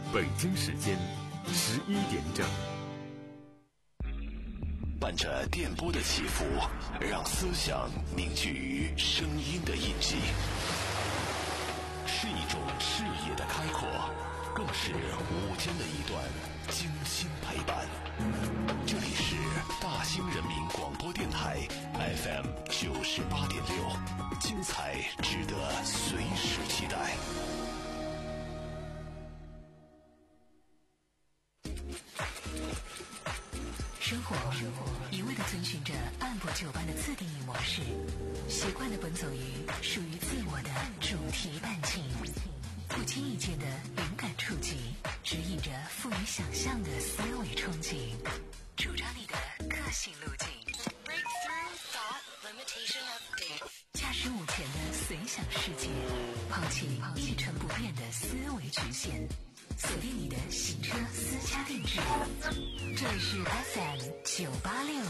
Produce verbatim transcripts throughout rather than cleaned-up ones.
北京时间十一点整。 伴着电波的起伏，让思想凝聚于声音的印记，是一种视野的开阔，更是午间的一段精心陪伴。这里是大兴人民广播电台 F M 九十八点六，精彩值得随时期待。 生活一味地遵循着按部就班的自定义模式，习惯地奔走于属于自我的主题伴情，不经意间的灵感触及，指引着富于想象的思维憧憬，主张你的个性路径。驾驶午前的随想世界，抛弃一成不变的思维局限，锁定你的行车私家定制。这里是 F M 九八六。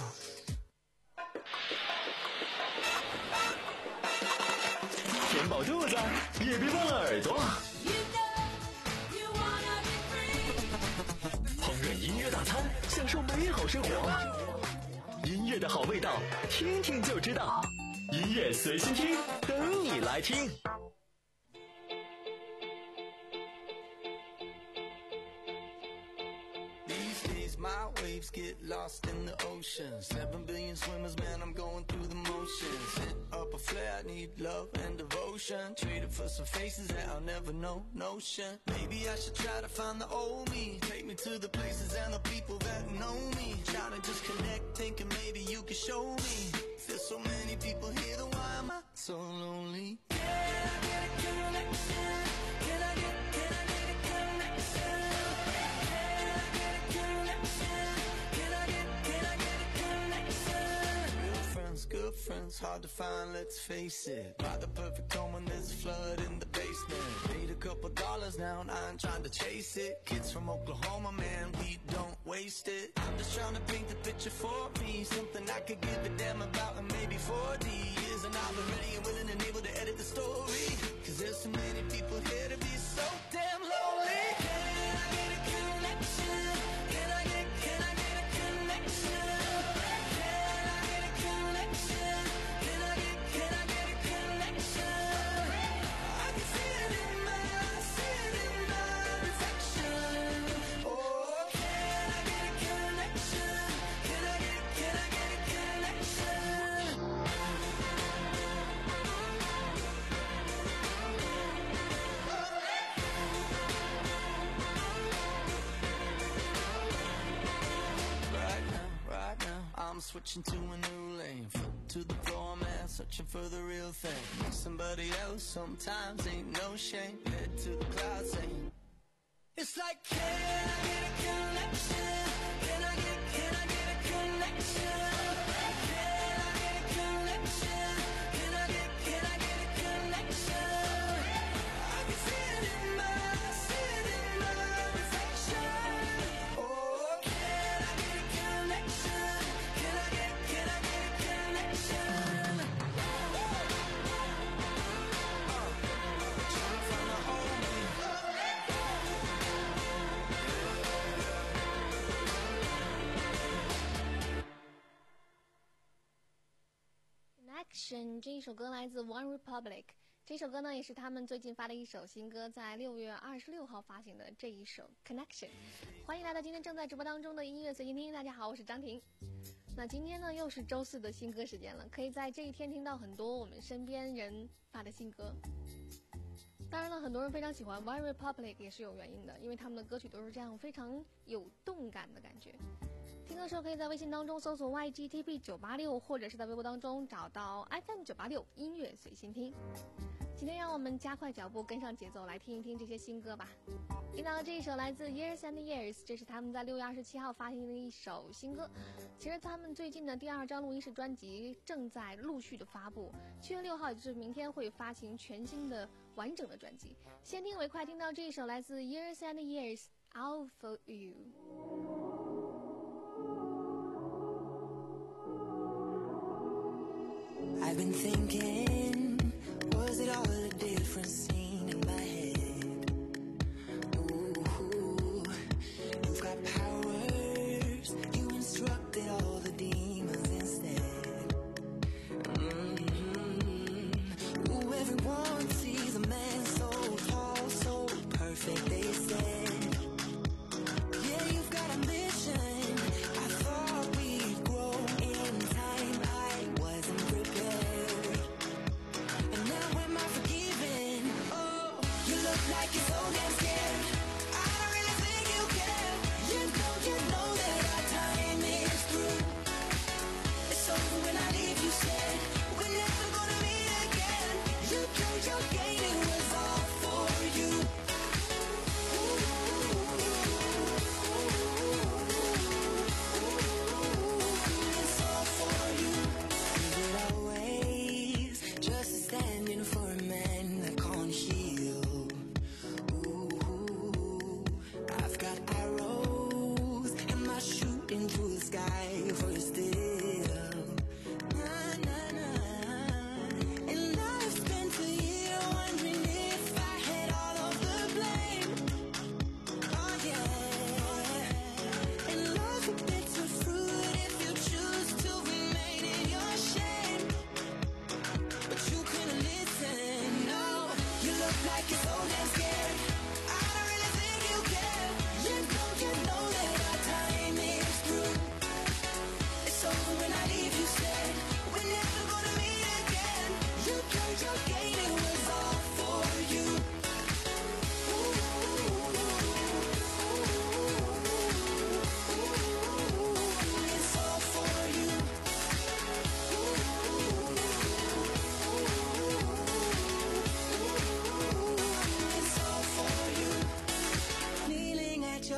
填饱肚子，也别忘了耳朵。烹饪音乐大餐，享受美好生活。音乐的好味道，听听就知道。音乐随心听，等你来听。 My waves get lost in the ocean. Seven billion swimmers, man, I'm going through the motions. Hit up a flare, I need love and devotion. Traded for some faces that I'll never know, notion. Maybe I should try to find the old me. Take me to the places and the people that know me. Trying to just connect, thinking maybe you could show me. There's so many people here, then why am I so lonely? Can I get a connection? Can I get, can I get a connection? Good friends, hard to find, let's face it. Buy the perfect home when there's a flood in the basement. Paid a couple dollars now and I ain't trying to chase it. Kids from Oklahoma, man, we don't waste it. I'm just trying to paint the picture for me, something I could give a damn about in maybe forty years. And I'll be ready and willing and able to edit the story, cause there's so many people here to be so damn lonely. Can I get a connection? Can I get, can I get a connection? I'm switching to a new lane, foot to the floor, man, searching for the real thing. Need somebody else, sometimes ain't no shame. Head to the clouds, saying it's like, can I get a connection? Can I get, can I get a connection? Can I get a connection? Can I get, can I get a connection? I can see it in my, see it in my reflection. Oh, can I get a connection? Can I get, can I get a connection? Uh, trying to find the whole me. Connection 这一首歌来自 One Republic， 这首歌呢也是他们最近发的一首新歌，在六月二十六号发行的这一首 Connection。 欢迎来到今天正在直播当中的音乐随心听，大家好，我是张婷。那今天呢又是周四的新歌时间了，可以在这一天听到很多我们身边人发的新歌。当然了，很多人非常喜欢 One Republic 也是有原因的，因为他们的歌曲都是这样非常有动感的感觉。听的时候可以在微信当中搜索 Y G T B 九八六， 或者是在微博当中找到 F M 九八六 音乐随心听。今天让我们加快脚步跟上节奏，来听一听这些新歌吧。听到的这一首来自 Years and Years， 这是他们在六月二十七号发行的一首新歌。其实他们最近的第二张录音室专辑正在陆续的发布，七月六号也就是明天会发行全新的完整的专辑。先听为快，听到这一首来自 Years and Years All for You。 I've been thinking, was it all a different scene in my head? Ooh,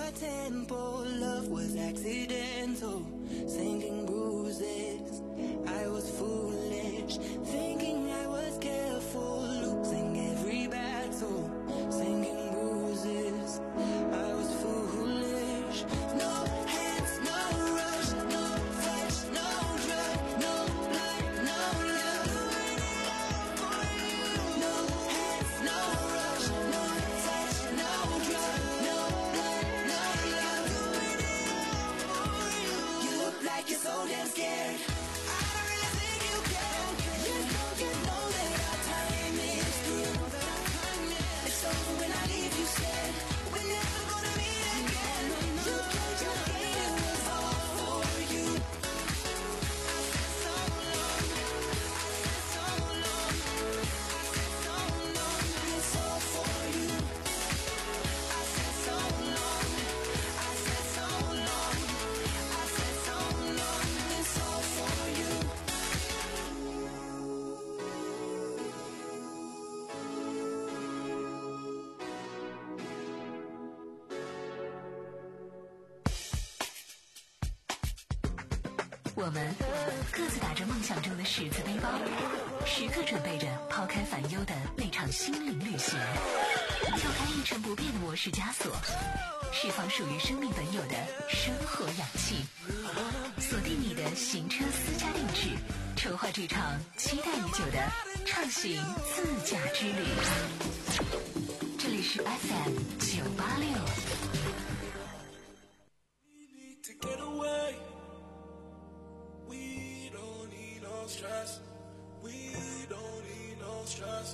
my tempo. Love was accidental, sinking bruises. I was foolish, thinking I was careful, losing every battle, sinking bruises. I was foolish. No hands, no rush, no touch, no drug, no blood, no love. No hands, no rush, no touch, no drug, no blood, no love. You look like you're so damn scared. I don't really think you can. Just don't you know that our time is through. It's over when I leave you scared. We're never gonna meet again. You played your game, it was all for you. I said so long, I said so long, I said so long, it's all for you. I said so long, I said so long, I said so long, it's all for you. 我们各自打着梦想中的十字背包，时刻准备着抛开烦忧的那场心灵旅行，跳开一成不变的模式枷锁，释放属于生命本有的生活氧气，锁定你的行车私家定制，筹划这场期待已久的畅行自驾之旅。这里是 F M 九八六。 To get away, we don't need no stress. We don't need no stress.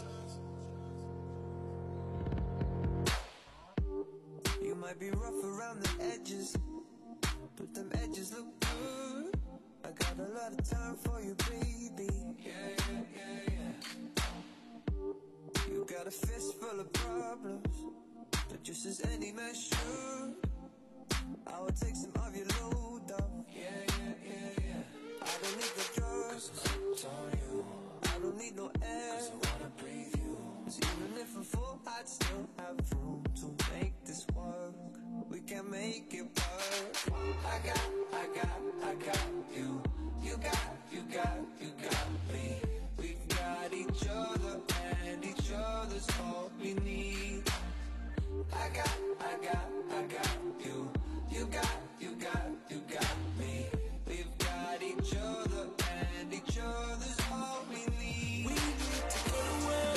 You might be rough around the edges, but them edges look good. I got a lot of time for you, baby. Yeah, yeah, yeah, yeah. You got a fist full of problems, but just as any man should, I will take some of your load off. Yeah, yeah, yeah, yeah. I don't need the drugs, cause I'm on you. I don't need no air, cause I wanna breathe you. Cause even if I'm full, I'd still have room to make this work. We can make it work. I got, I got, I got you. You got, you got, you got me. We've got each other and each other's all we need. I got, I got, I got you. You got, you got, you got me. We've got each other and each other's all we need. We need to get away.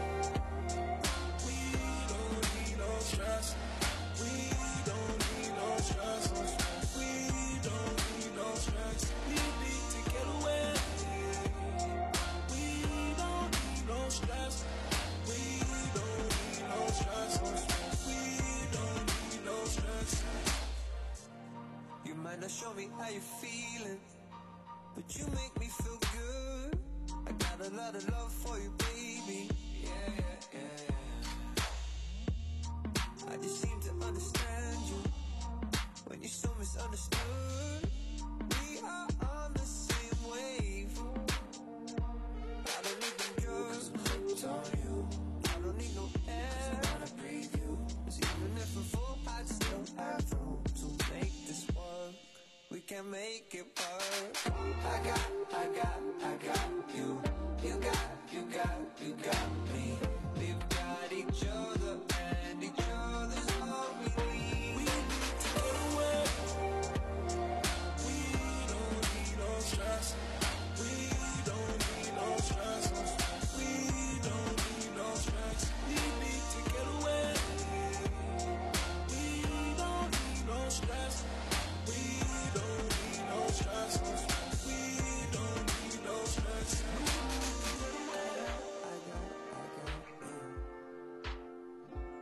We don't need no stress. We don't need no stress. We don't need no stress. We need to get away. We don't need no stress. We don't need no stress. We don't need no stress. You might not show me how you're feeling, but you make me feel good. I got a lot of love for you, baby. Yeah, yeah, yeah, yeah. I just seem to understand you when you're so misunderstood. We are on the same wave. I don't need them drugs, cause I'm hooked on you. I don't need no air, cause I wanna breathe you. Cause even if I'm full, I'd still have room to make this work. We can make it work. I got, I got, I got you. You got, you got, you got me. We've got each other and each other's all we need. We need to get away. We don't need no stress. We don't need no stress. We don't need no stress. We need to get away. We don't need no stress. We don't need no stress. We don't need no stress. I got, I got, I got you.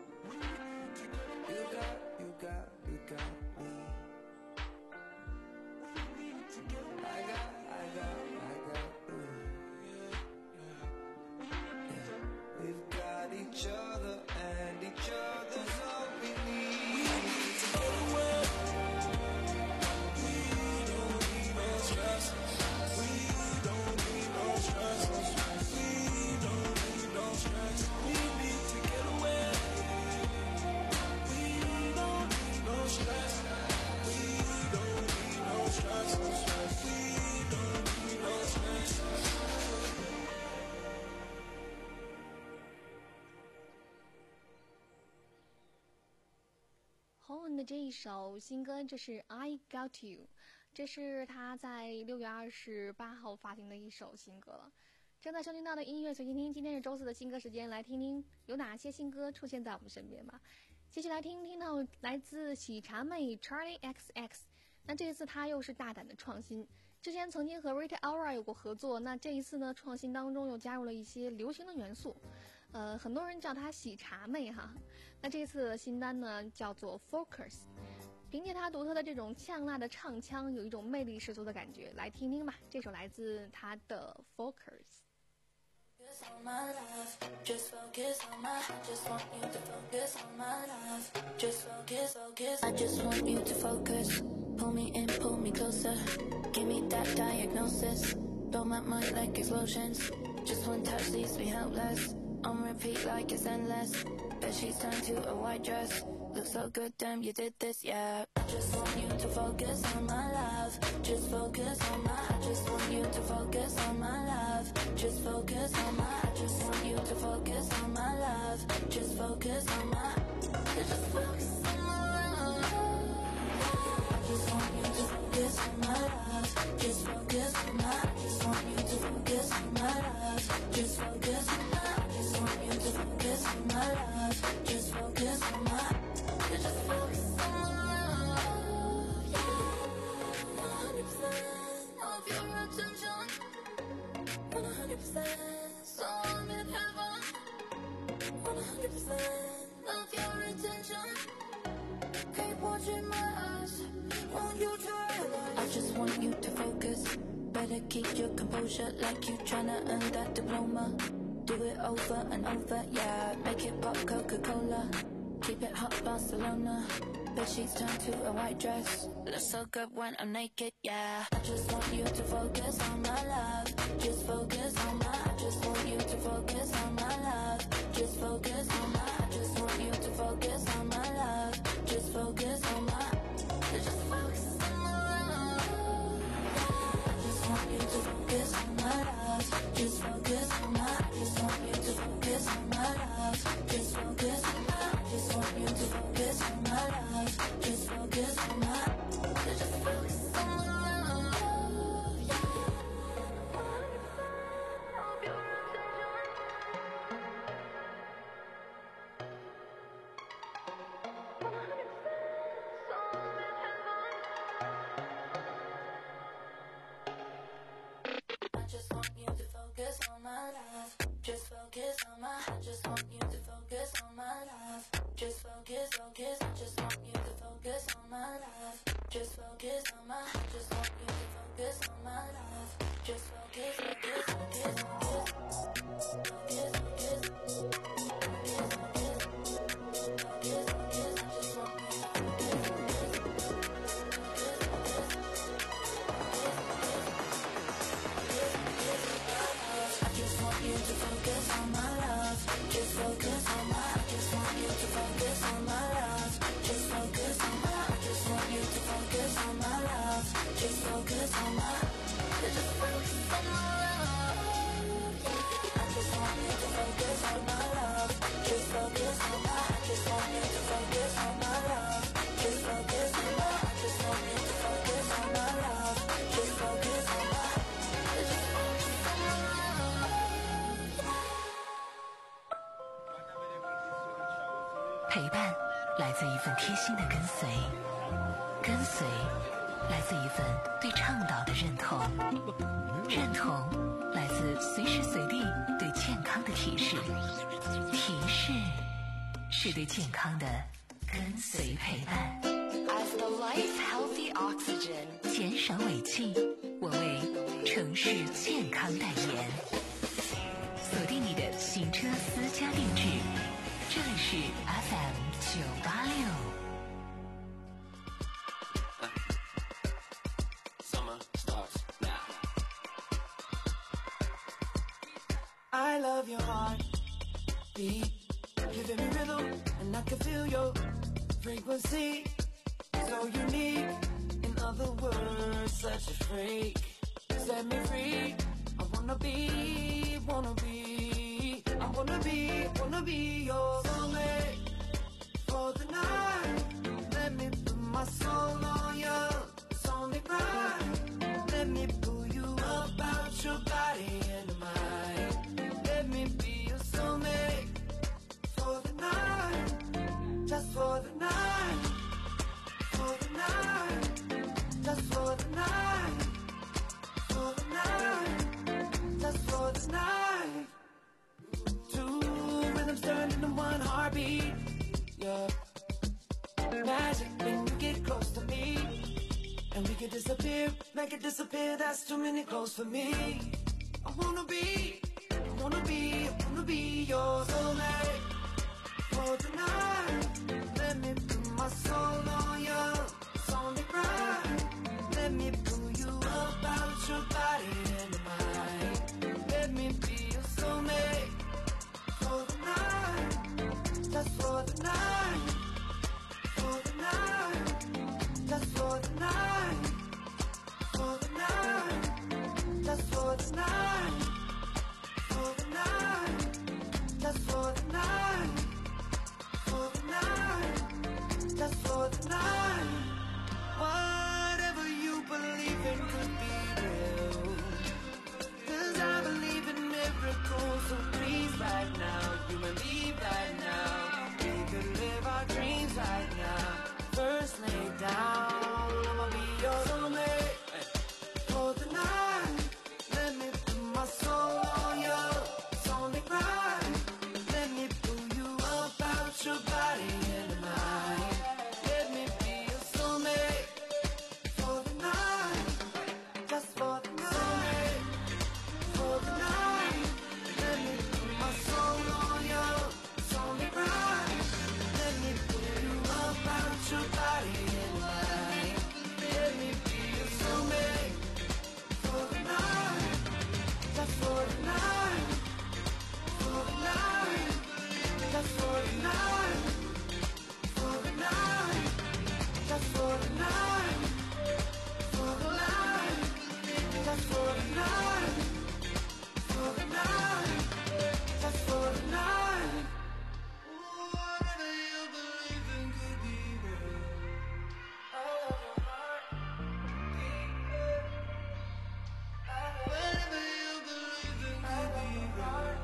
Hone 的这一首新歌，这是 I Got You， 这是他在六月二十八号发行的一首新歌了。正在收听到的音乐随心听，今天是周四的新歌时间，来听听有哪些新歌出现在我们身边吧。继续来听听到来自喜茶妹 Charlie X X， 那这一次他又是大胆的创新，之前曾经和 Rita Ora 有过合作，那这一次呢，创新当中又加入了一些流行的元素，呃，很多人叫她喜茶妹哈。那这次的新单呢叫做 Focus， 凭借她独特的这种呛辣的唱腔，有一种魅力十足的感觉，来听听吧。这首来自她的 Focus。Focus on my love, just focus on my, just want you to focus on my love, just focus, focus, I just want you to focus, pull me in, pull me closer, give me that diagnosis, blow my mind like explosions, just one touch leaves me helpless, on repeat like it's endless, bedsheets turn to a white dress, look so good, damn you did this, yeah, I just want you to focus on my love, just focus on my, I just want you to focus on my love, just focus on my, I just want you to focus on my love, just focus on my, just focus on my love, I just want you to focus on my love, just focus on my, I just want you to focus on my love, just focus on my, I just want you to focus on my love, just focus on my, just focus on my love, yeah, one hundred percent of your attention, one hundred percent, so I'm in heaven, one hundred percent of your attention, keep watching my eyes, want you to realize, I just want you to focus, better keep your composure like you tryna earn that diploma, do it over and over, yeah, make it pop Coca-Cola, keep it hot Barcelona, bedsheets turn to a white dress, looks so good when I'm naked, yeah, I just want you to focus on my love, just focus on my, I just want you to focus on my love, just focus on my, I just want you to focus on my love, just focus on my, just focus on my love, I just want you to focus on my love, just focus on my, I just want you to focus on my love, just focus on my, I just want you to focus on my love, just focus on my, just focus on my love, yeah, one hundred percent of your attention, one hundred percent, so I'm in heaven, I just want you to focus on my love, just focus on my, I just want you to focus on my love, just focus, focus, I just want you to focus on my love, just focus on my, I just want you to focus on my love, just focus, focus, focus, focus, focus, focus, focus, focus, focus, focus, I just want you to focus, I just want you to focus on my love, just focus on my, I just want you to focus on my love, just focus on my, I just want you to focus on my love, just focus on my, just focus on my love, yeah, I just want you to focus on my love, just focus on my, I just want you to focus on my love, just focus on my, I just want you to focus on my love, just focus on my, just focus on my love, yeah. 陪伴来自一份贴心的跟随，跟随来自一份对倡导的认同，认同来自随时随地对健康的提示，提示是对健康的跟随陪伴。As the life healthy oxygen， 减少尾气，我为城市健康代言。锁定你的行车私家定制，这里是 F M 九八六。 Summer starts now. I love your heartbeat, giving me rhythm, and I can feel your frequency, so unique. In other words, such a freak. Set me free. I wanna be, wanna be, I wanna be, wanna be your soulmate for the night. my soul on you, only right. Let me pull you up out your body and mine. Let me be your soulmate for the night, just for the night, for the night, just for the night, for the night, just for the night. Two rhythms turn into one heartbeat, yeah. Magic when you get close to me, and we can disappear, make it disappear. That's too many close for me. I wanna be, I wanna be, I wanna be your soulmate for the night. Let me put my soul on you, it's only right. Let me pull you up out your body and mine. Let me be your soulmate for the night, just for the night, for the night, just for the night, for the night, just for the night, for the night, just for the night, for the night, just for the night. Whatever you believe in could be real, 'cause I believe in miracles. So please right now, you and me right now, we could live our dreams right now. First lay down, I'ma be your soulmate for the night. Let me put my soul on you, it's only right. Let me pull you up out your body and mine. Let me be your soulmate for the night, just for the night, for the night. Let me put my soul on you, it's only right. Let me pull you up out your body and mine. Let me be your soulmate for the night, just for the night, for the night, just for the night, for the night, just for the night, for the night, just for the night, for the night, just for the night. Whatever you believe in could be real. I love your heart, beat. Whatever you believe in could be real.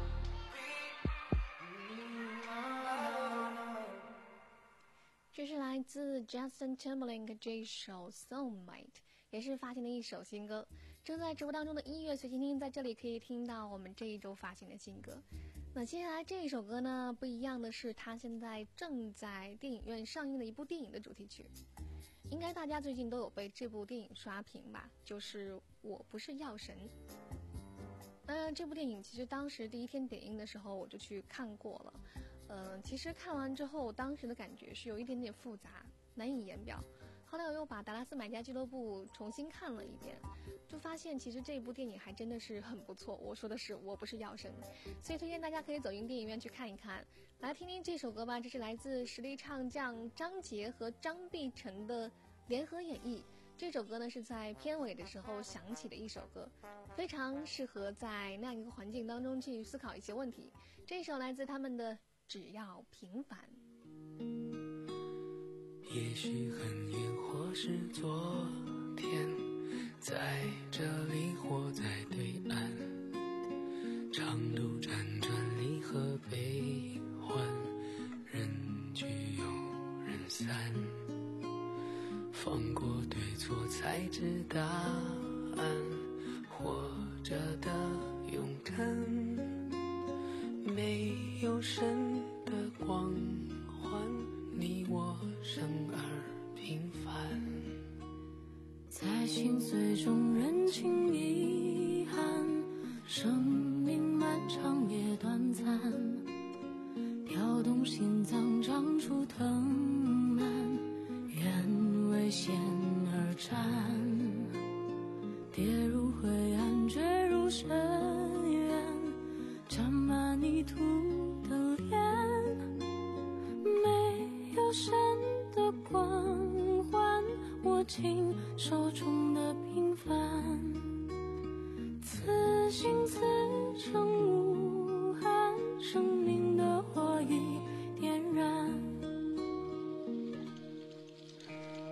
这是来自 Justin Timberlake 这一首 Soulmate， 也是发行的一首新歌。正在直播当中的音乐随心听，在这里可以听到我们这一周发行的新歌。那接下来这一首歌呢，不一样的是，它现在正在电影院上映的一部电影的主题曲。应该大家最近都有被这部电影刷屏吧？就是《我不是药神》。嗯、呃，这部电影其实当时第一天点映的时候，我就去看过了。嗯、呃，其实看完之后，当时的感觉是有一点点复杂，难以言表。后来我又把《达拉斯买家俱乐部》重新看了一遍，就发现其实这部电影还真的是很不错。我说的是我不是药神，所以推荐大家可以走进电影院去看一看。来听听这首歌吧，这是来自实力唱将张杰和张碧晨的联合演绎。这首歌呢是在片尾的时候响起的一首歌，非常适合在那样一个环境当中去思考一些问题。这首来自他们的《只要平凡》。 也许很远或是昨天，在这里或在对岸，长路辗转离合悲欢，人聚又人散，放过对错才知答案，活着的勇敢没有神的光环，你我生而平凡， 在心碎中认清遗憾，生命漫长也短暂，跳动心脏长出藤蔓，愿为险而战，跌入灰暗坠入深渊，沾满泥土的脸，没有神的光环，握紧手中的平凡，此心此生无憾，生命的火已点燃。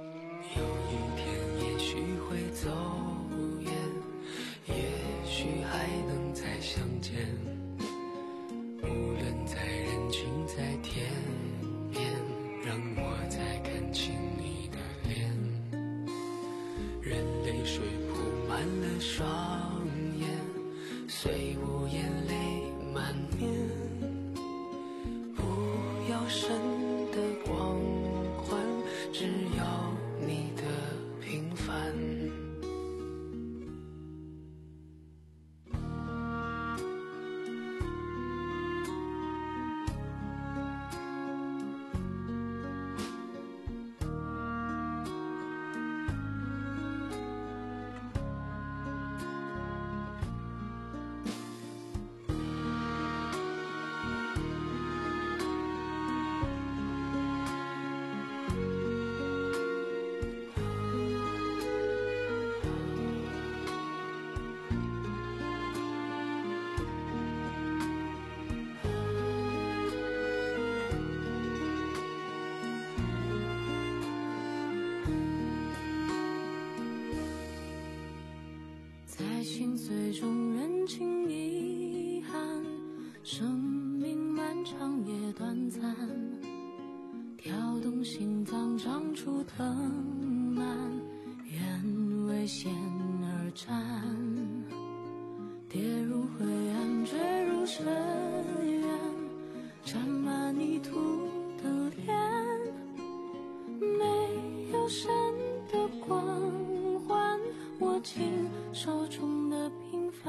满了双眼，虽无眼泪满面。不要神的光环，只要你的平凡。 心碎中认清遗憾，生命漫长也短暂，跳动心脏长出藤蔓，愿为险而战，跌入灰暗坠入深渊，沾满泥土的脸，没有神的光环，握紧手中的平凡。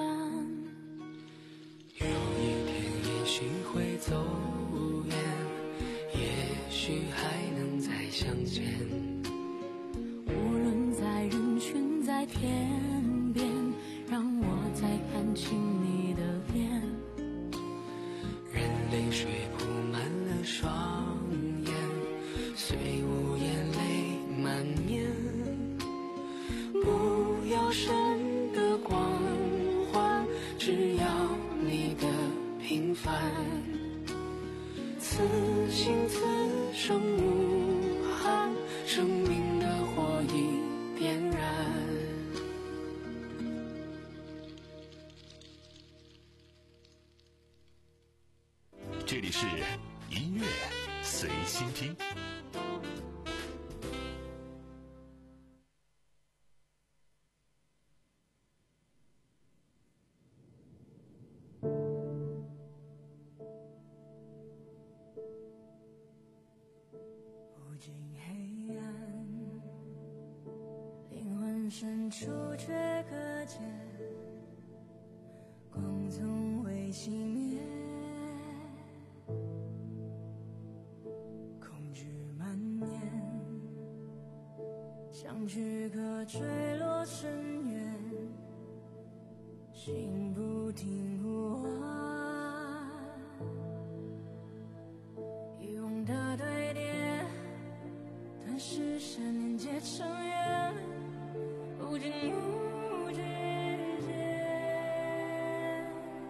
有一天也许会走远，也许还能再相见。 无论在人群在天边，让我再看清你的脸。 任泪水铺满了双眼，虽无眼泪满面。不要神的光环，只要你的平凡。此心此生无憾，生命的火已点燃。 这里是音乐随心听。 不尽黑暗，灵魂深处却可见，光从未熄灭，恐惧蔓延，像躯壳坠落深渊，心不停呼唤，遗忘的对叠，短时间连接成缘，不经不觉间，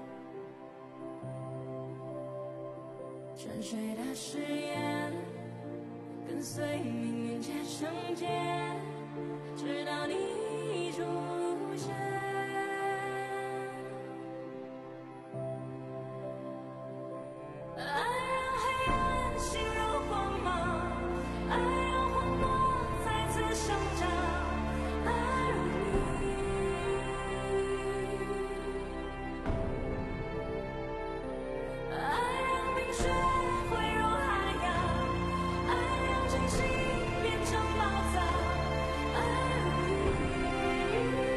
沉睡的誓言，跟随命运结成结，直到你出现。爱让黑暗陷入光芒，爱让荒漠再次生长，爱如你，爱让冰雪汇入海洋，爱让真心变成宝藏，爱如你。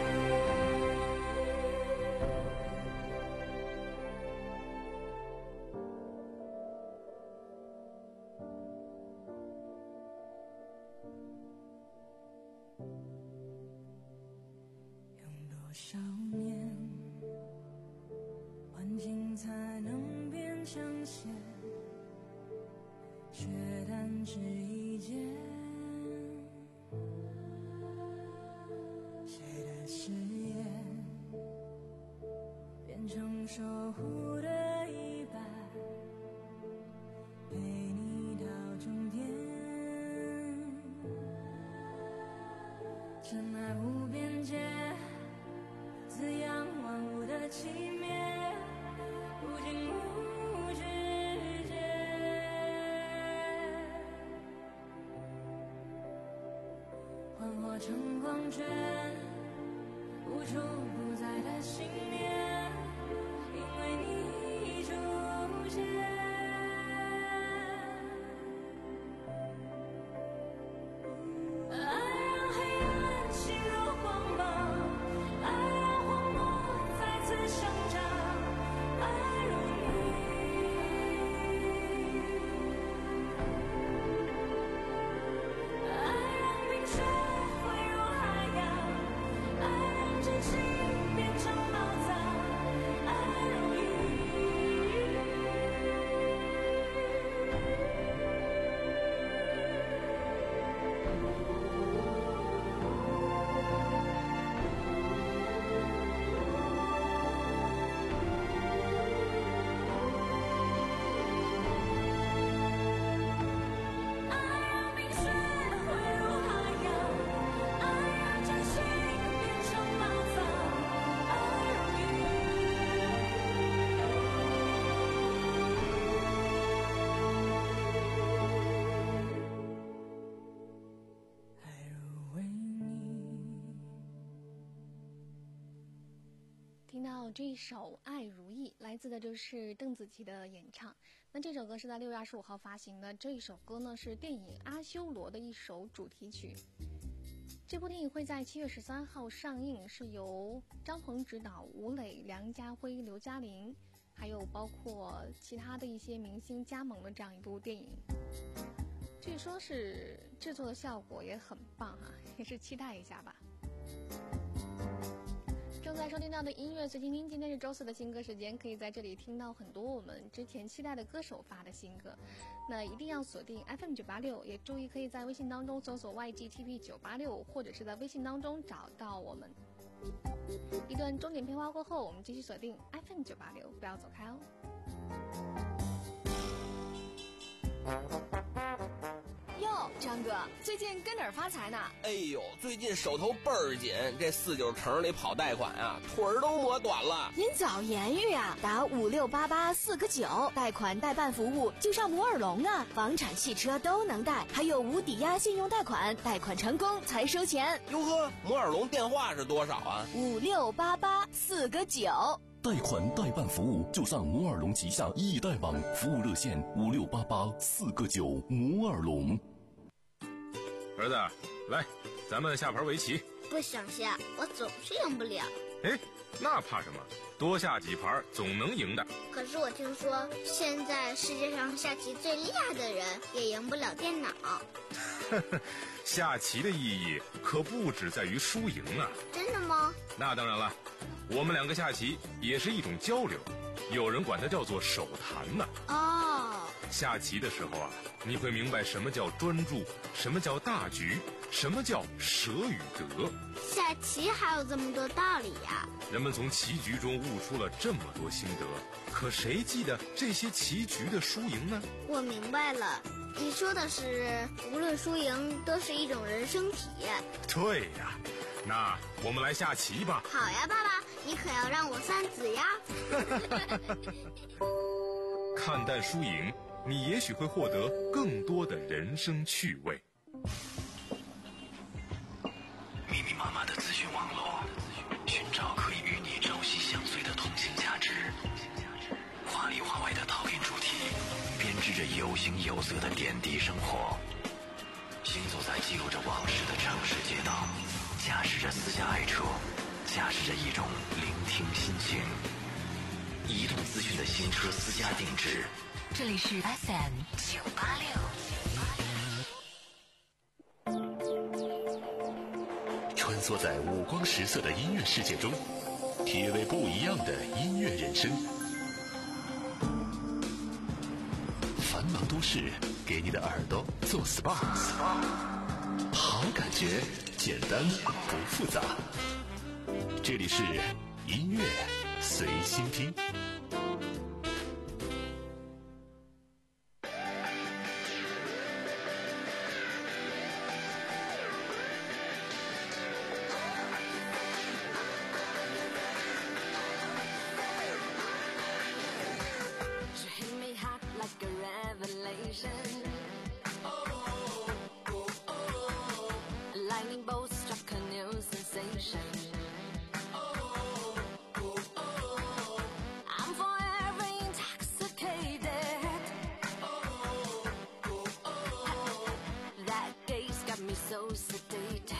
用多少年，环境才能变成线，却弹指一箭。谁的誓言，变成守护的一半，陪你到终点。真爱无边界，滋养万物的奇妙，不经不觉间，幻化成光圈，无处不在的信念，因为你出现。爱让黑暗侵入光芒，爱让荒漠再次生长，爱如你。爱让冰雪汇入海洋，爱让真心变成宝藏，爱如雨。爱让冰雪汇入海洋，爱让真心变成宝藏，爱如雨。爱如为你。 听到这一首《爱如意》，来自的就是邓紫棋的演唱。那这首歌是在六月二十五号发行的。这一首歌呢是电影《阿修罗》的一首主题曲。这部电影会在七月十三号上映，是由张鹏执导，吴磊、梁家辉、刘嘉玲，还有包括其他的一些明星加盟的这样一部电影。据说是制作的效果也很棒哈、也是期待一下吧。正在收听到的音乐随听听，今天是周四的新歌时间，可以在这里听到很多我们之前期待的歌手发的新歌。那一定要锁定 F M 九八六，也注意可以在微信当中搜索 Y G T P 九八六，或者是在微信当中找到我们。一段钟点片花过后，我们继续锁定 F M 九八六，不要走开哦。 哟，张哥，最近跟哪儿发财呢？ 哎呦，最近手头倍儿紧，这四九城里跑贷款啊，腿儿都磨短了。 您早言语啊，打五六八八四个九，贷款代办服务就上摩尔龙啊，房产、汽车都能贷，还有无抵押信用贷款，贷款成功才收钱。 哟呵，摩尔龙电话是多少啊？ 五六八八四个九。 贷款代办服务就上摩尔龙旗下易贷网，服务热线五六八八四个九。摩尔龙。 儿子，来，咱们下盘围棋。 不想下，我总是赢不了。 哎，那怕什么？多下几盘总能赢的。 可是我听说，现在世界上下棋最厉害的人也赢不了电脑。 下棋的意义可不只在于输赢啊！ 真的吗？ 那当然了，我们两个下棋也是一种交流，有人管它叫做手谈呢。 哦， 下棋的时候啊，你会明白什么叫专注，什么叫大局，什么叫舍与得。 下棋还有这么多道理呀！ 人们从棋局中悟出了这么多心得，可谁记得这些棋局的输赢呢？ 我明白了，你说的是无论输赢都是一种人生体验。 对呀，那我们来下棋吧。 好呀，爸爸，你可要让我三子呀。 看淡输赢，你也许会获得更多的人生趣味。 密密麻麻的资讯网络，寻找可以与你朝夕相随的通信价值。华里华外的讨论主题，编织着有形有色的点滴生活。行走在记录着往事的城市街道，驾驶着私家爱车，驾驶着一种聆听心情。移动资讯的新车私家定制。 这里是 F M 九八六。 穿梭在五光十色的音乐世界中，体味不一样的音乐人生。繁忙都市给你的耳朵做 S P A， 好感觉，简单不复杂。这里是音乐随心听。 Lightning bolt struck a new sensation. so sedated.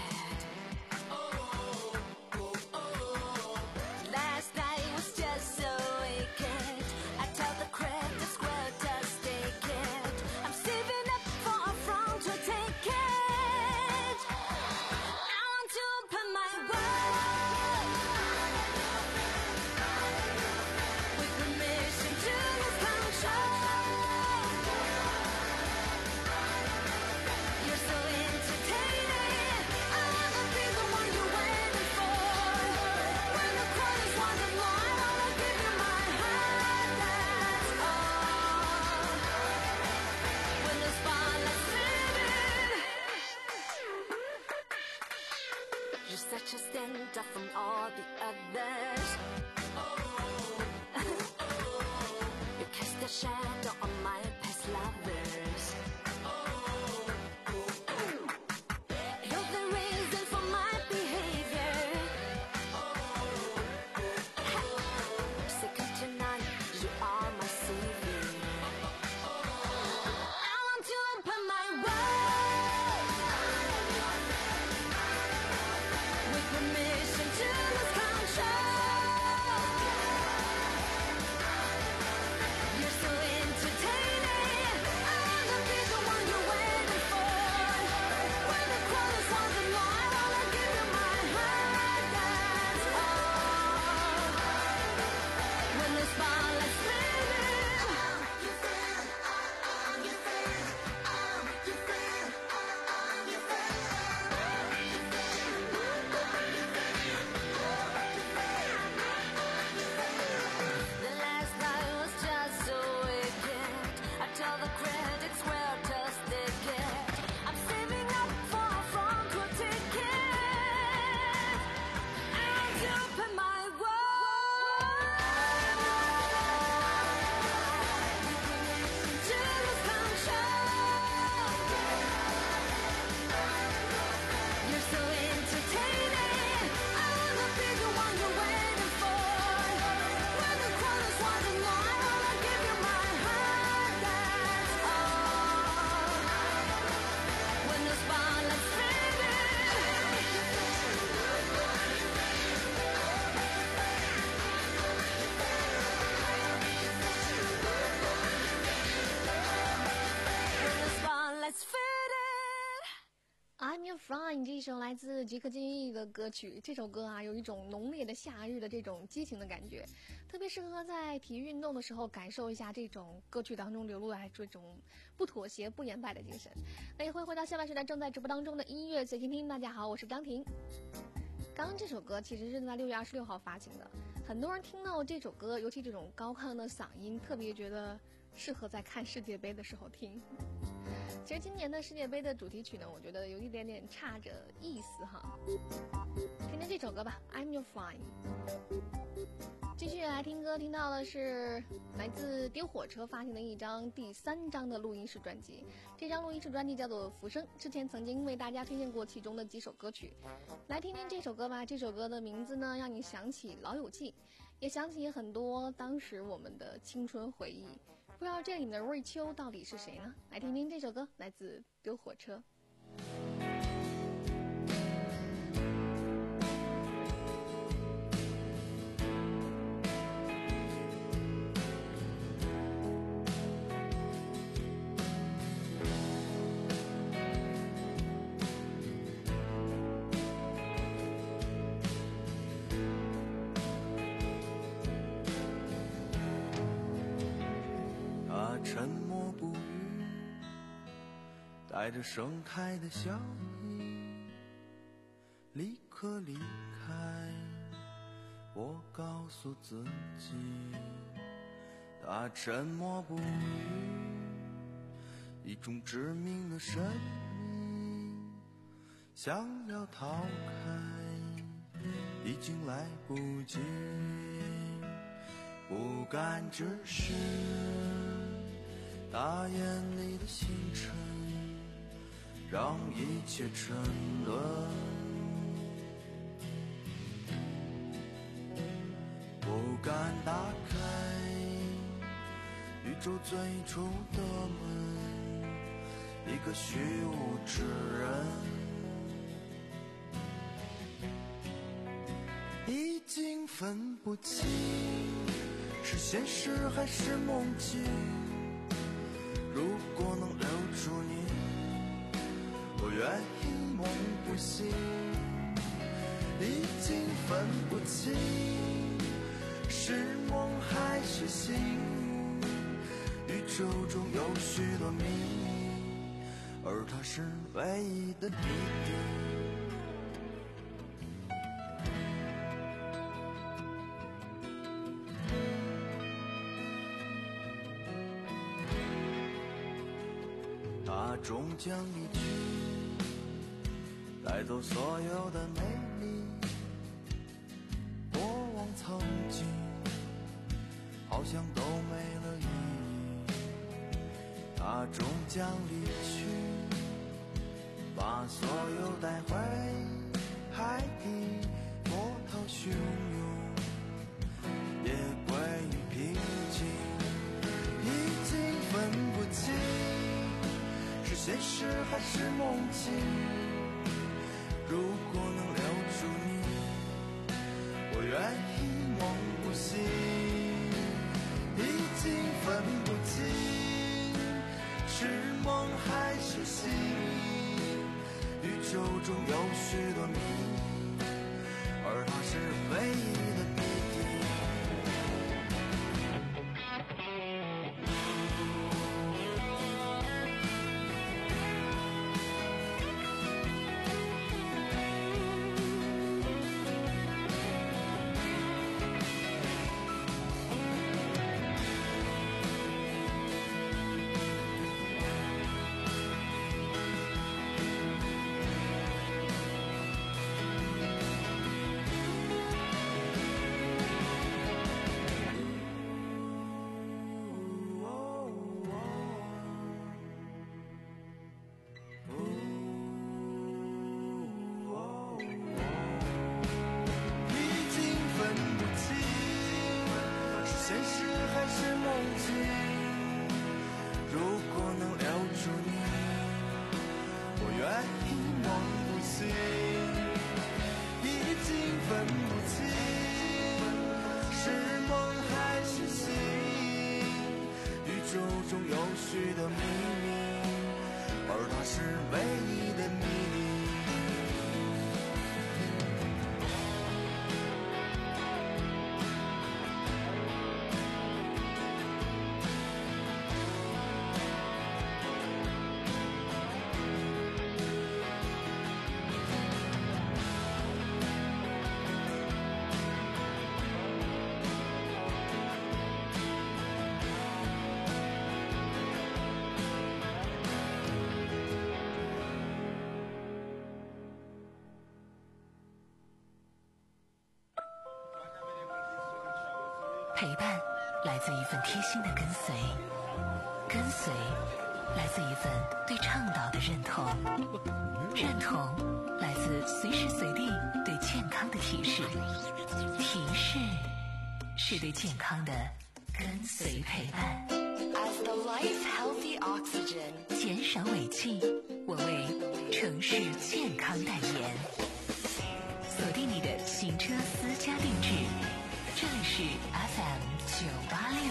Last night was just so wicked. I tell the critics where to stake it. I'm saving up for a front to take it. I want to open my world with permission to lose control. You're so entertaining. I wanna be the one you're waiting for. When the corners wanting more, I wanna give you my heart, that's all. When the spotlight's fading, you're such a stand-up from all the others. You cast a shadow on my past lovers. You're the reason for my behavior. Second to none, you are my savior. I want to open my world with permission to lose control. You're so entertaining. I wanna be the one you're waiting for. When the corners wanting more, I wanna give you my heart, that's all. When the spotlight's fading, you feel, you feel, you feel, you The last night was just so wicked. I tell the critics where to stick it. I'm saving up for a front row ticket. I want to open my world to lose control. You're so entertaining. I wanna be the one you're waiting for. When the corners wanting more, I wanna give you my heart, that's all. When the spotlight's fading, when the spotlight's fading. I'm Your Friend 这一首来自吉克隽逸的歌曲，这首歌啊有一种浓烈的夏日的这种激情的感觉，特别适合在体育运动的时候感受一下这种歌曲当中流露来这种不妥协不言败的精神。那也会回到下半时段正在直播当中的音乐随听听，大家好，我是张婷。刚刚这首歌其实是在六月二十六号发行的，很多人听到这首歌，尤其这种高亢的嗓音，特别觉得适合在看世界杯的时候听。其实今年的世界杯的主题曲呢，我觉得有一点点差着意思哈。听听这首歌吧 ，I'm Your Friend。继续来听歌，听到的是来自丢火车发行的一张第三张的录音室专辑。这张录音室专辑叫做《浮生》，之前曾经为大家推荐过其中的几首歌曲。来听听这首歌吧，这首歌的名字呢，让你想起《老友记》，也想起很多当时我们的青春回忆。不知道这里的瑞秋到底是谁呢？来听听这首歌，来自丢火车。 沉默不语，带着盛开的笑意，立刻离开。我告诉自己，他沉默不语，一种致命的神秘，想要逃开，已经来不及，不敢直视他眼里的星辰，让一切沉沦，不敢打开宇宙最初的门，一个虚无之人分不清是现实还是梦境。如果能留住你，我愿意梦不醒。已经分不清是梦还是醒，宇宙中有许多秘密，而它是唯一的谜底。它终将离去，带走所有的美丽，过往曾经好像都没了意义。它终将离去，把所有带回海底，波涛汹涌，也归于平静。已经分不清是现实还是梦境。如果能留住你，我愿意梦不醒。已经分不清是梦还是醒，宇宙中有许多秘密，而它是唯一的谜底。许的秘密，而它是唯一的秘密。 陪伴来自一份贴心的跟随，跟随来自一份对倡导的认同，认同来自随时随地对健康的提示，提示是对健康的跟随陪伴。 As the life healthy oxygen， 减少违禁，我为城市健康代言。锁定你的行车私家定制，这里是 F M 九八六。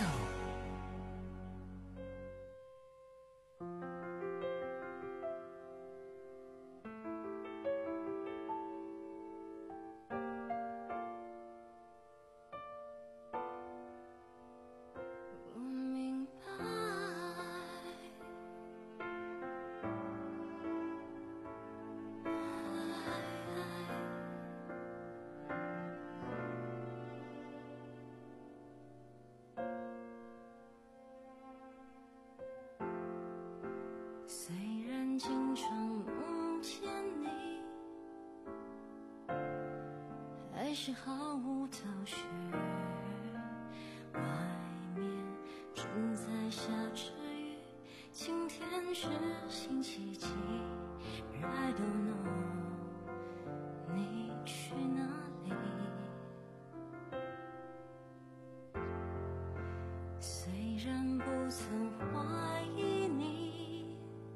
虽然经常梦见你，还是毫无头绪。外面正在下着雨，今天是星期几 ？I don't know， 你去哪里？虽然不曾怀疑你，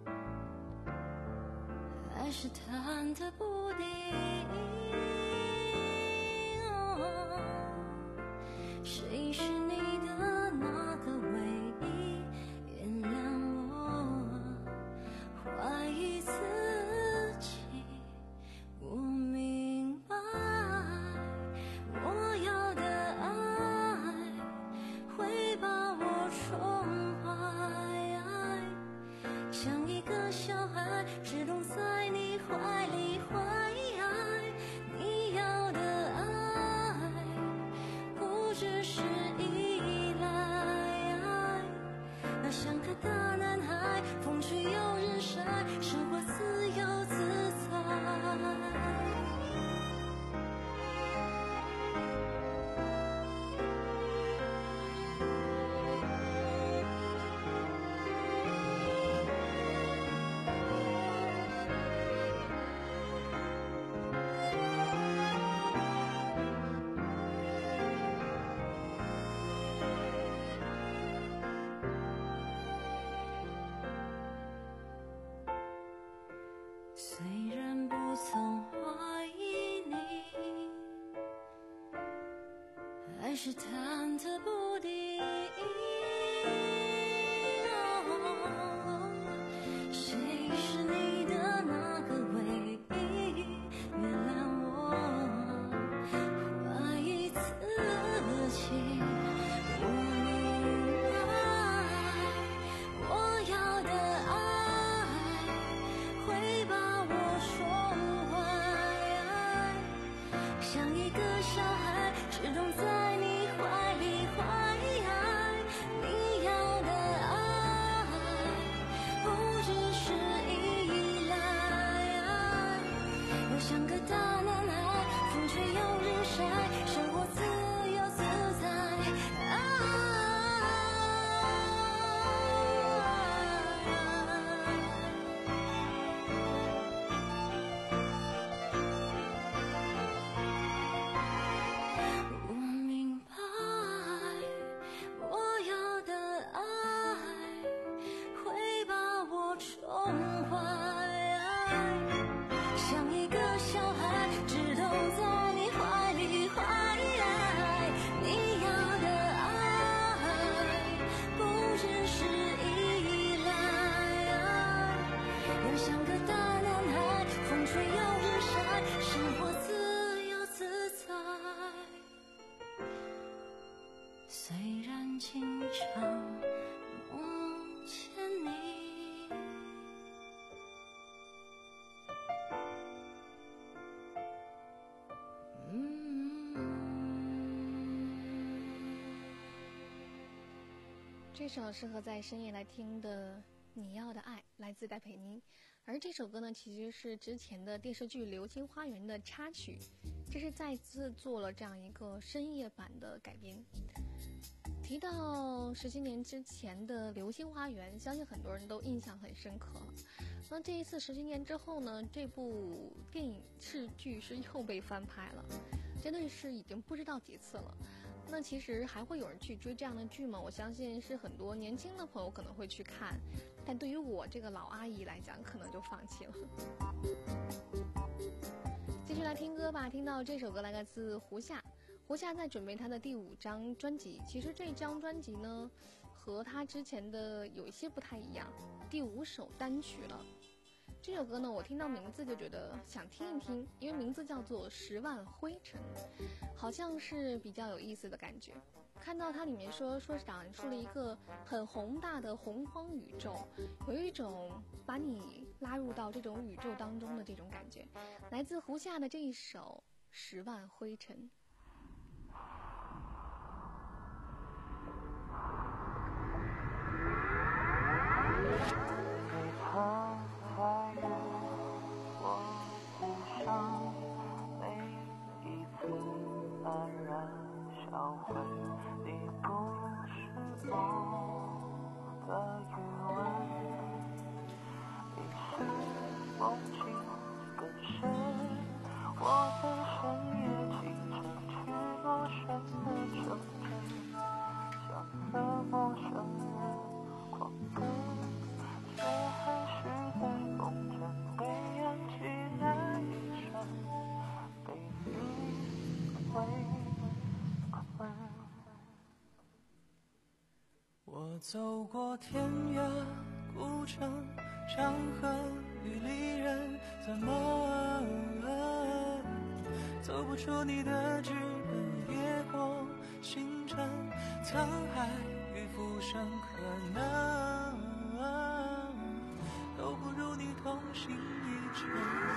还是忐忑不定。哦谁是你的那个唯一？原谅我怀疑自己，我明白我要的爱会把我宠坏，像一个小孩只懂在你怀里怀。你要的爱不只是依赖，那像个大男孩，风吹又日晒，生活自由自在。虽然不曾怀疑你，还是忐忑不定。哦，谁是你的那个唯一？原谅我怀疑自己。我明白我要的爱会把我宠坏，像一个小孩只懂在你怀里怀。你要的爱不只是依赖，我像个大男孩，风吹又日晒，生活自由自在。我明白我要的爱会把我宠坏，像一个小孩只懂在你怀里怀。你要的爱不只是依赖，要像个大男孩，风吹又日晒，生活自由自在。虽然经常梦见你， 这首适合在深夜来听的《你要的爱》来自戴佩妮，而这首歌呢其实是之前的电视剧《流星花园》的插曲，这是再次做了这样一个深夜版的改编。提到十七年之前的《流星花园》，相信很多人都印象很深刻了。那这一次十七年之后呢，这部电影视剧是又被翻拍了，真的是已经不知道几次了。那其实还会有人去追这样的剧吗？我相信是很多年轻的朋友可能会去看，但对于我这个老阿姨来讲，可能就放弃了。继续来听歌吧，听到这首歌来自胡夏。胡夏在准备他的第五张专辑，其实这张专辑呢和他之前的有一些不太一样，第五首单曲了。这首歌呢我听到名字就觉得想听一听，因为名字叫做十万灰尘，好像是比较有意思的感觉。看到它里面说说讲述了一个很宏大的洪荒宇宙，有一种把你拉入到这种宇宙当中的这种感觉。来自胡夏的这一首十万灰尘。 它在我身上，每一次黯然销毁。你不是我的余温，一时梦境跟随我在深夜清晨去陌生的城镇，像和我走过天涯古城，山河与离人，怎么走不出你的剧本？夜空星辰，沧海与浮生，可能都不如你同行一程。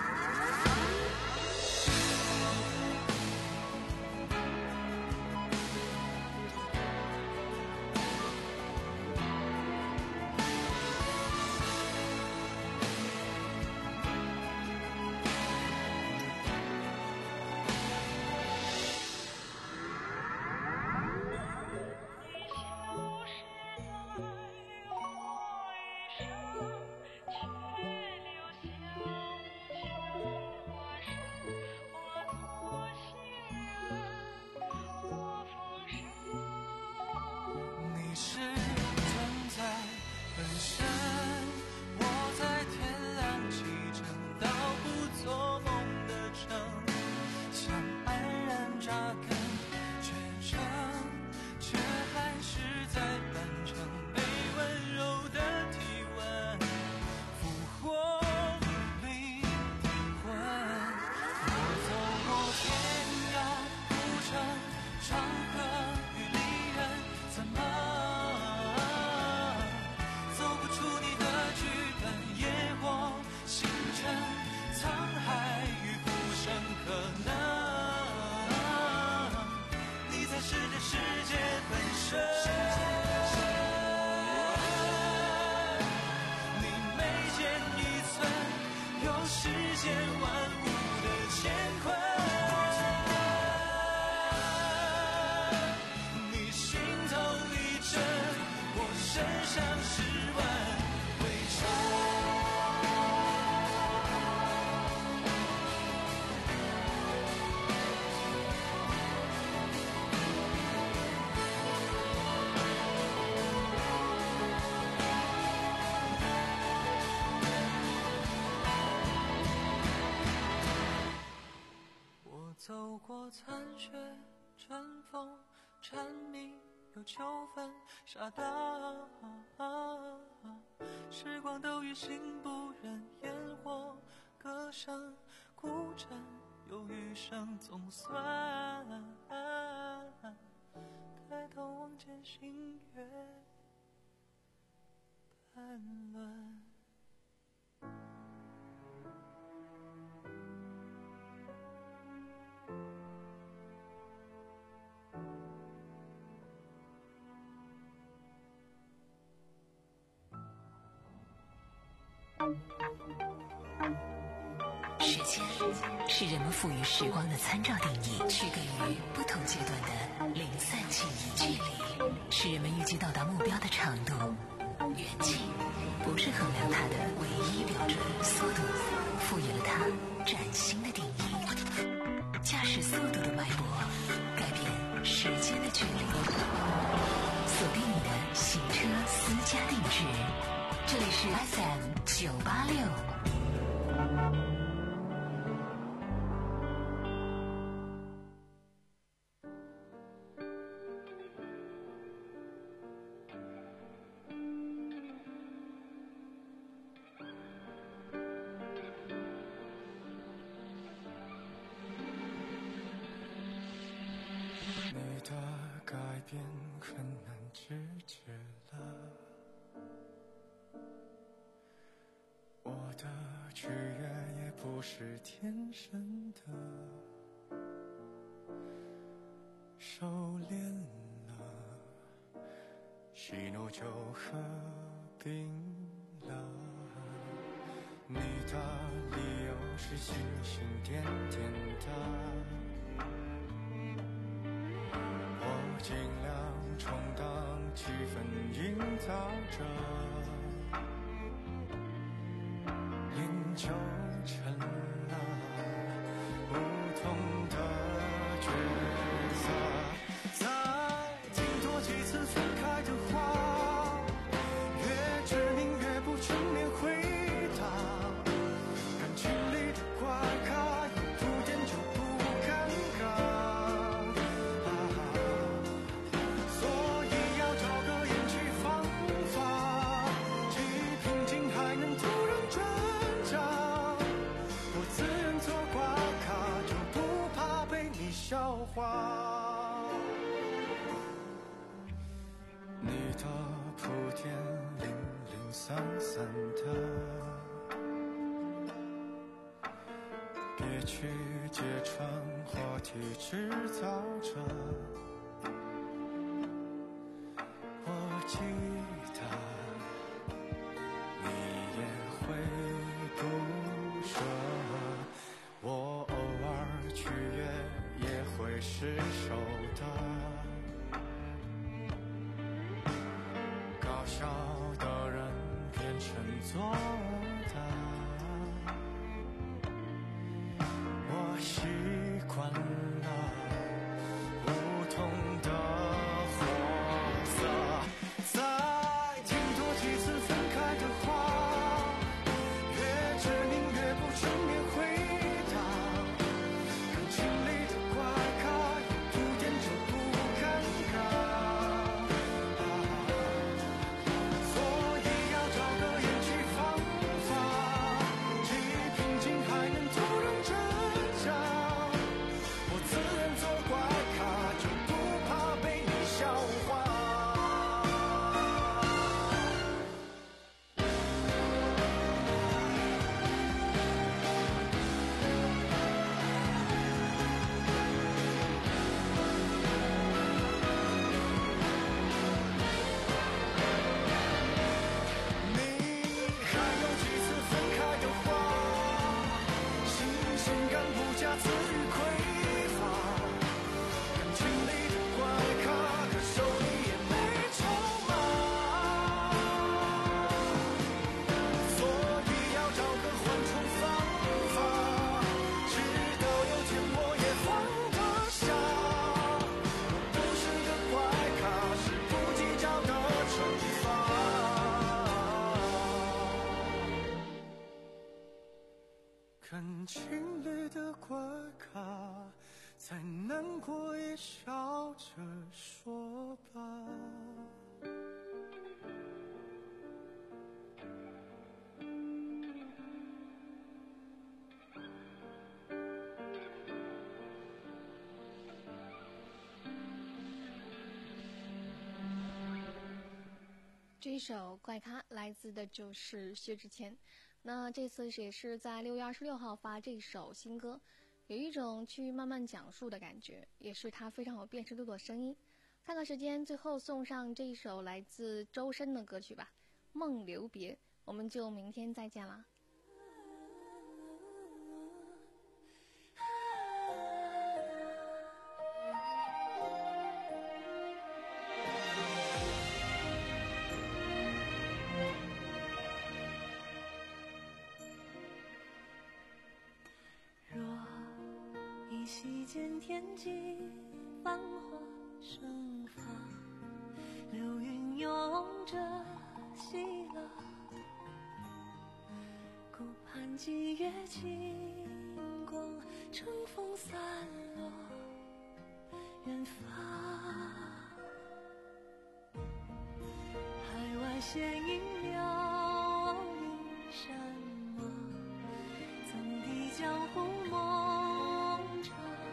走过残雪春风，蝉鸣有秋分，傻大时光都已心不忍，烟火歌声孤枕有余生，总算抬头望见星月半轮。 时间是人们赋予时光的参照定义，区隔于不同阶段的零散记忆。距离是人们预计到达目标的长度，远近不是衡量它的唯一标准。速度赋予了它崭新的定义，驾驶速度的脉搏改变时间的距离。锁定你的行车私家定制，这里是 F M 九八六。 你的改变很难制止了，我的取悦也不是天生的，收敛了，喜怒就合并了。你的理由是星星点点的，我尽量充当气氛营造者，练就成了不同的角色。再听多几次分开的话，越致命越不正面回答，感情里的关卡有铺垫就不尴尬，所以要找个人去放话，你的铺垫零零散散的，别去揭穿话题制造者。我记得你也会不舍，我偶尔取悦也会失手的。搞笑的人变成做的，我习惯了不同的货色。再听多几次分开的话，越执迷越不正面回答，感情里的怪咖有铺垫就不尴尬，所以要找个演技方法，基于平静还能突然挣扎。我自认做怪咖，就不怕被你笑话。你还有几次分开的话，新鲜感不佳，词语匮乏，感情里的怪咖，可手里也没筹码，所以要找个缓冲方法，直到有天我也放得下。我不是个怪咖，是不计较的惩罚。感情里的怪咖，再难过也笑着说吧。 这一首怪咖来自的就是薛之谦，那这次也是在六月二十六号发这首新歌，有一种去慢慢讲述的感觉，也是他非常有辨识度的声音。看看时间，最后送上这一首来自周深的歌曲吧，《梦留别》，我们就明天再见啦。 若依稀见天际繁华盛放，流云拥着西浪，顾盼霁月清光，乘风散落远方。海外闲影流云山望，曾抵江湖梦长，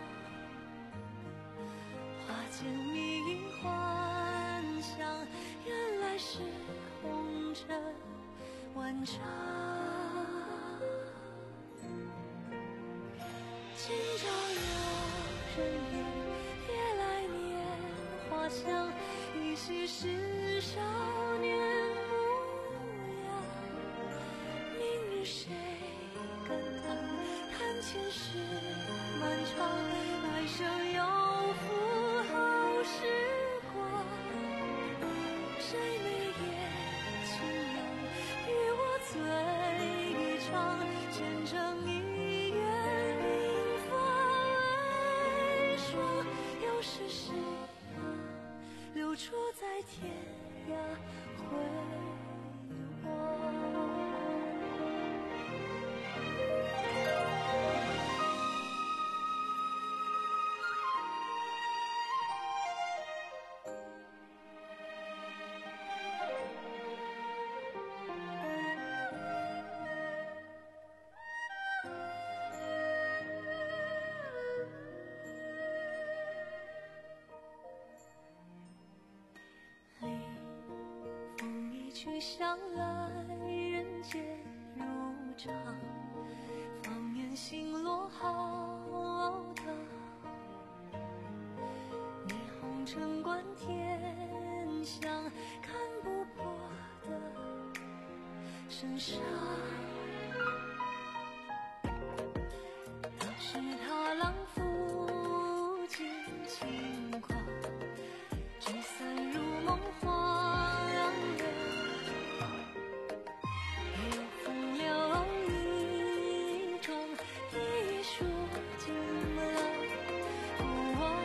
花间迷幻想，原来是红尘万丈。今朝有人言，夜来年华香，依稀是少年模样。明日谁感叹，叹前世漫长，来生又负好时光。谁眉眼轻扬，与我醉一场，见证一愿鬓发为霜。又是时光流出在天涯辉煌。 去向来人间如常，放眼星罗浩荡，霓虹城关天香，看不破的身上。当时踏浪浮尽轻狂，聚散如梦幻流，也有风流一桩，一说尽了不忘。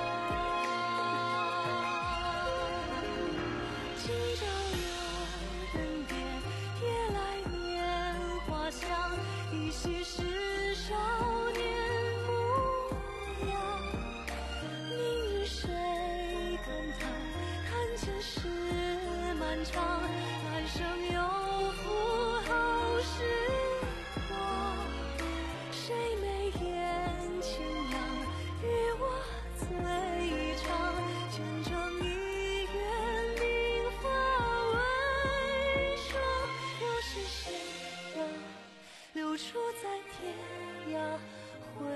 今朝有人别，夜来年华香，依稀是少年模样。明日谁感叹，看前世漫长，来生又负好时光。谁眉眼轻扬，与我最长，见证一月明发为霜。又是谁让流出在天涯回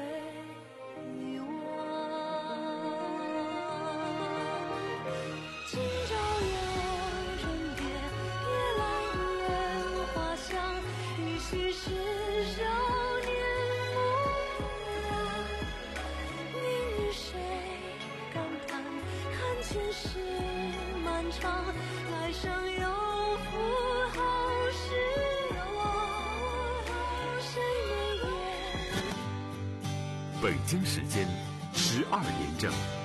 望？今朝有人别，夜来年华香，依稀是少年模样。明日谁感叹，看前世漫长，来生又负好时光。谁眉眼北京时间十二点整。